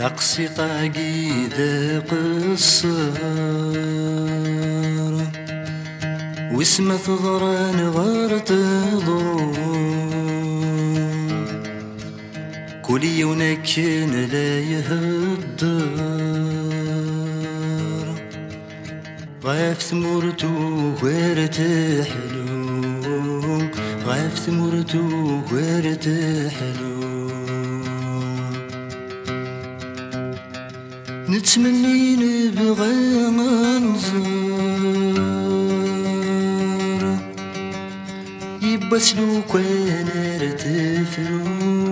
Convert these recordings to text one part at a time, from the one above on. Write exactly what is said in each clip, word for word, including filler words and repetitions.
ثقسي طاقي ذاق الصار واسمه ثضران غارت ضرور كل يونكن لا يهدر غاف ثمرتو وارتحلو غاف ثمرتو وارتحلو نتمني نبغى منظر يبس لو كان ارتفلو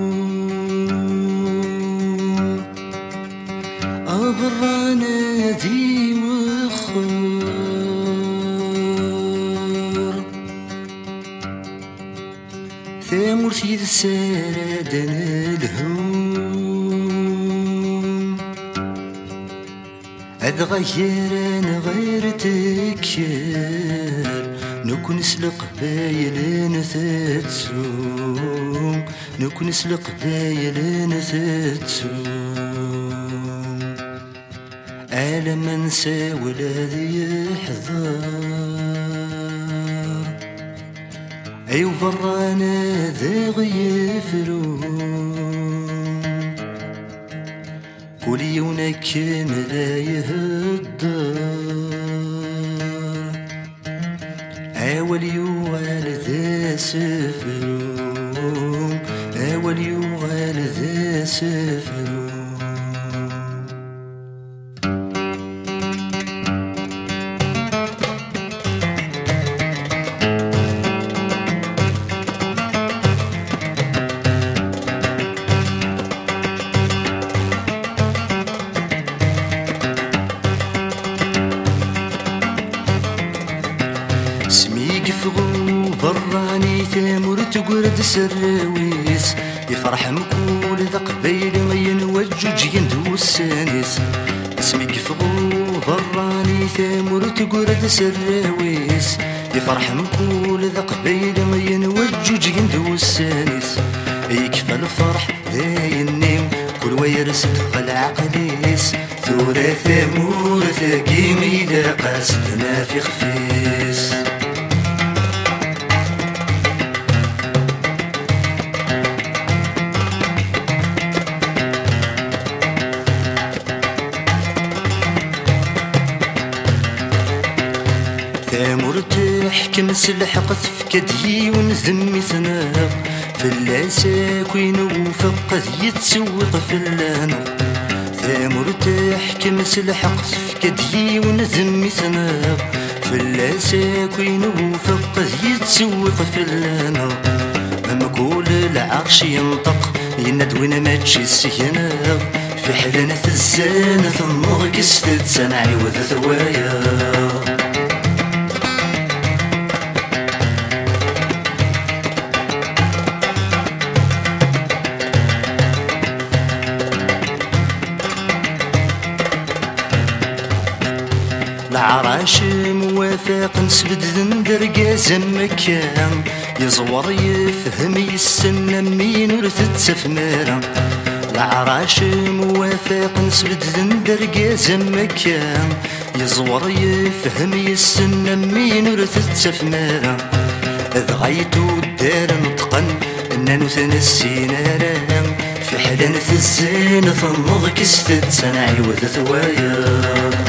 أغرانا ذي وخر ثامر في السردن الهوم أتغير غير تكشر نكون سلق بايلين تتسوم نكون سلق بايلين تتسوم ألم انسى ولادي يحذر أيو برانا ذا غيفلون كل يونك لا يهدر أول يوال ذا سفرون أول يوال ذا سفرون يفغو براني ثامر تقرد سراويس يفرح مكول ذا قبيل ما ينوجج يندو السانيس اسمي يفغو براني ثامر تقرد سراويس يفرح مكول ذا قبيل ما ينوجج يندو السانيس يكفى الفرح ذاي النيم كل ويرس دخل عقليس ثورة ثامور ثاقي ميلا قاصدنا في خفيس ثامر تحكم سلحق ثفكدي ونذمي ثناق في اللاساك وينوفق يتسوق في اللانق ثامر تحكم سلحق ثفكدي ونذمي ثناق في اللاساك وينوفق يتسوق في اللانق لما كول العرش ينطق يندوين ما تجي السيناق في حلانة الزانة النضق استد سنعي وذا ثوايا العراش موافق نسبد ذندر قازم مكان يزور يفهم يسن مين ورثت سفمارا العراش موافق نسبد ذندر قازم مكان يزور يفهم يسن مين ورثت سفمارا إذ غايتو الدار نطقن إننا نتنسينا رام في حلانة الزينة النض كستد سنعي وذا ثوايا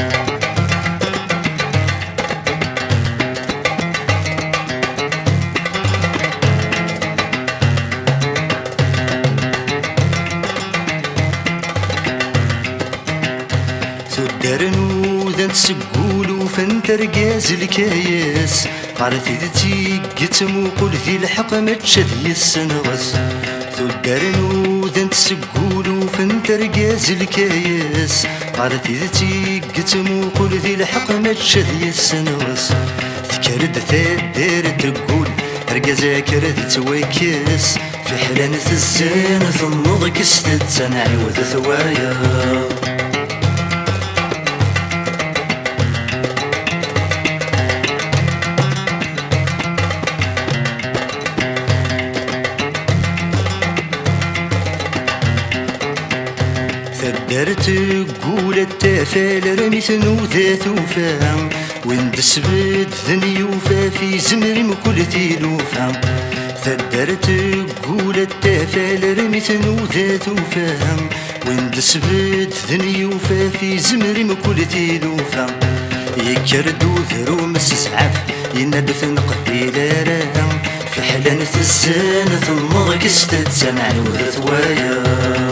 تدرنو ذا تسقولو فانترقاز الكاياس قارثي ذاتي قتمو قول ذي الحق ما تشذي السنغس تدرنو ذا تسقولو فانترقاز الكاياس قارثي ذاتي قتمو قول ذي الحق ما تشذي السنغس تكرد ثادر تقول رقازا كرد تواكس في حلانة الزانة النض كستد سنعي وذا ثوايا ثدرت قول التفال رميت نوذا ثوفا وين دسبت ذنيوفا في زمري مكل تيلوفا ثدرت قول التفال رميت نوذا ثوفا وين دسبت ذنيوفا في زمري مكل تيلوفا يكردو ذرو مسسعف ينادف نقبيل راهم في حلانة الزانة النضق استتسان عوذة ثوايا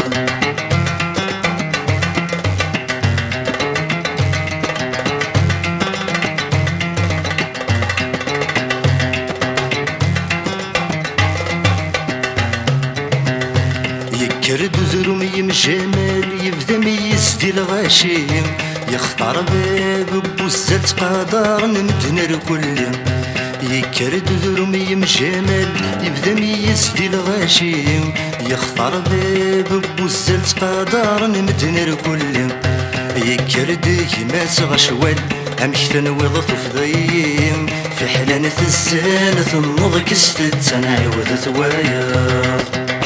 يكرد ذرو ميم جمال يبدا ميز دي الغاشيم يختار باب بوزات قدر نمدنر كل يكرد ذرو ميم جمال يبدا ميز دي الغاشيم يختار باب بوزات قدر نمدنر كل يكرد يماس غشوال أمكثن وضط فضيم في حلانة الزانة النضك استتسان عوذة ثوايا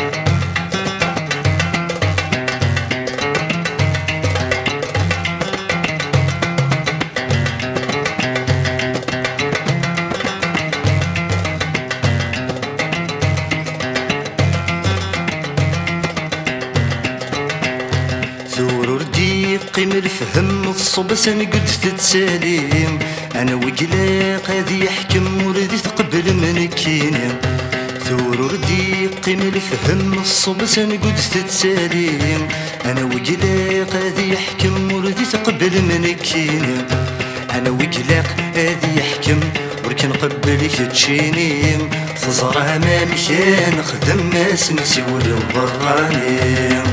ثورور ديقي من الفهم الصبس نقد تتساليم انا وقلاق هذي يحكم وردي تقبل من كينيم ثورور ديقي من الفهم الصبس نقد تتساليم انا وقلاق هذي يحكم وردي تقبل من كينيم انا وقلاق هذي يحكم وركن قبلك تشينيم تزرع ما مكان خدم ما سنسي ولو برانيم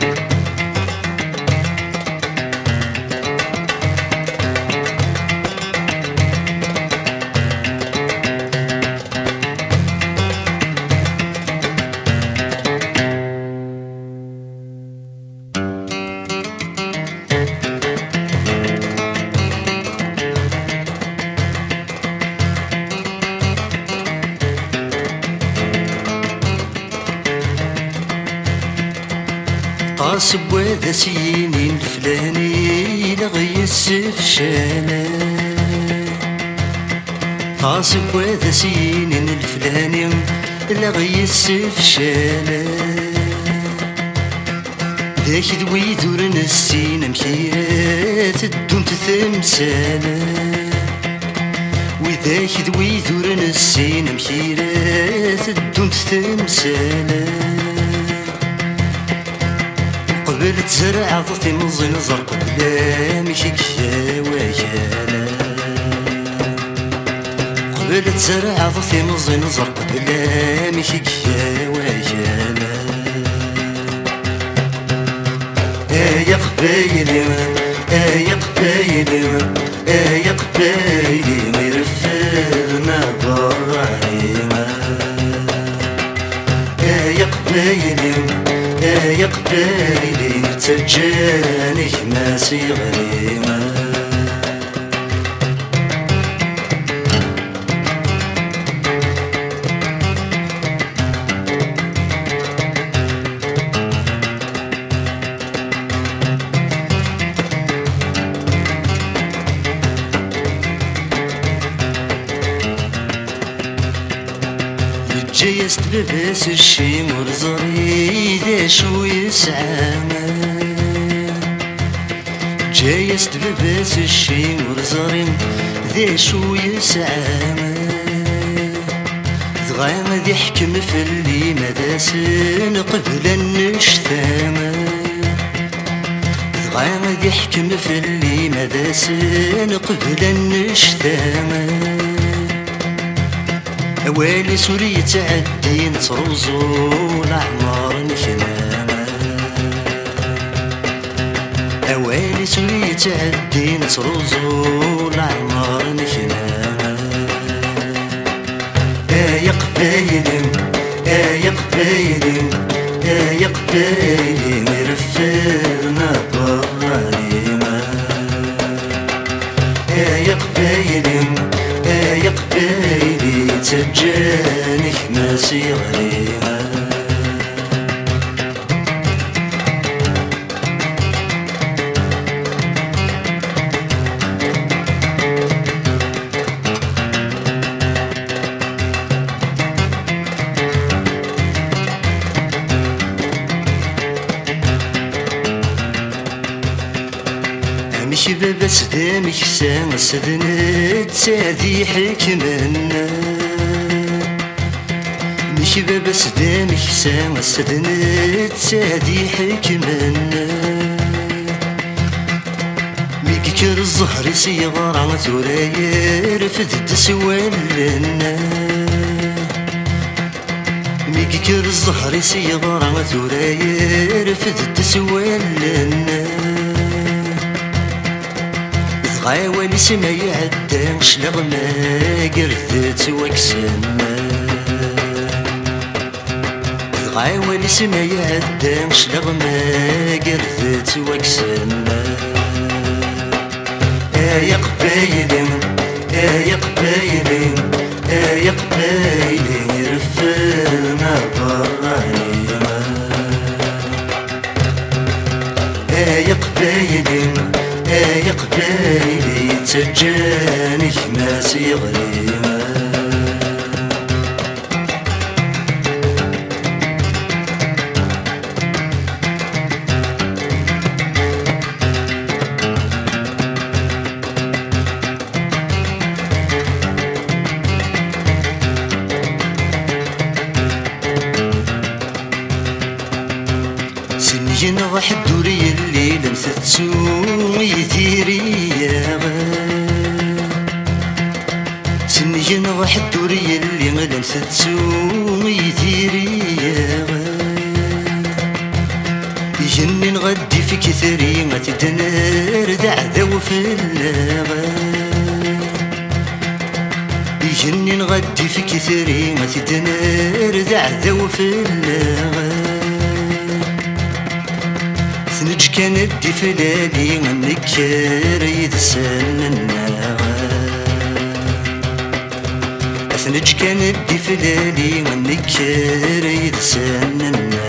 قاصب وذا سينين الفلاني لغي السف شانا قاصب وذا سينين الفلاني لغي السف شانا ذاك ذوي ذورنا السين مخيرات الدون تثمسانا وذاك ذوي ذورنا السين مخيرات الدون تثمسانا قبل تزرع ضطي مزين زرق بلا مشي كشاويانا قبل تزرع ضطي مزين زرق بلا مشي كشاويانا يا قبايلي يا قبايلي يا قبايلي ما يرفدنا براهيما يا قبايلي يا قبايلي تجاني ماسي غريمة جيست بباس الشي مرزري ذا شو يسعانا جيست بباس الشي مرزري ذا شو يسعانا ذغاما ذي حكم في اللي مداسن قبل النشثاما ذغاما ذي حكم في اللي مداسن قبل النشثاما أوالي سوري تعدي نتروزو الأعمار نكماما أوالي سوري تعدي نتروزو الأعمار نكماما يا قبايلي يا قبايلي يا قبايلي مرفرنا براهيما يا قبايلي يا قبايلي تجاني ماسي غريمة نشباب سدامك سان سدنت سادي حكمنا نشباب سدامك سان سدنت سادي حكمنا ميكر الزهر سيغار على ثراير فدت سوالنا ميكر الزهر سيغار على ثراير فدت سوالنا غاوالي سما يعدى شلغ ما قرثت وكسنا غاوالي سما يعدى شلغ ما قرثت وكسنا يا قبايلي يا قبايلي يا قبايلي رفرنا برايما يا قبايلي يا قبايلي تجاني ما سيغريما سنين واحد دوري الليل مستسو يثيري يا سنين واحد دوري الليل مستسو يثيري يا يجنن غدي في كثري ما تدنر دعذو في اللاغا يجنن غدي في كثري ما تدنر دعذو في اللاغا ثنج كانت دي فلالي منكر يتسننا ثنج كانت دي فلالي منكر يتسننا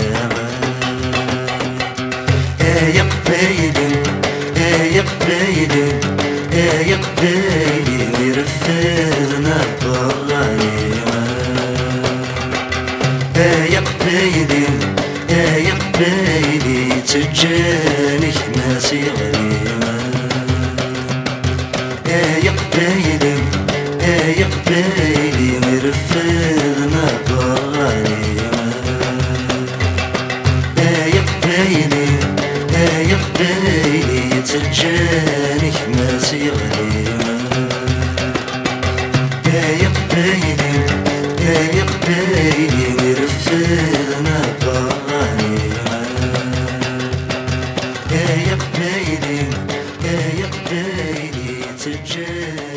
يا قبايلي يا قبايلي يا قبايلي رفرنا برايما يا قبايلي يا قبايلي تجاني ما سيغريما يا قبايلي يا قبايلي رفرنا برايما يا قبايلي يا قبايلي تجاني ما سيغريما يا قبايلي يا قبايلي رفرنا برايما يا قبايلي يا قبايلي تجاني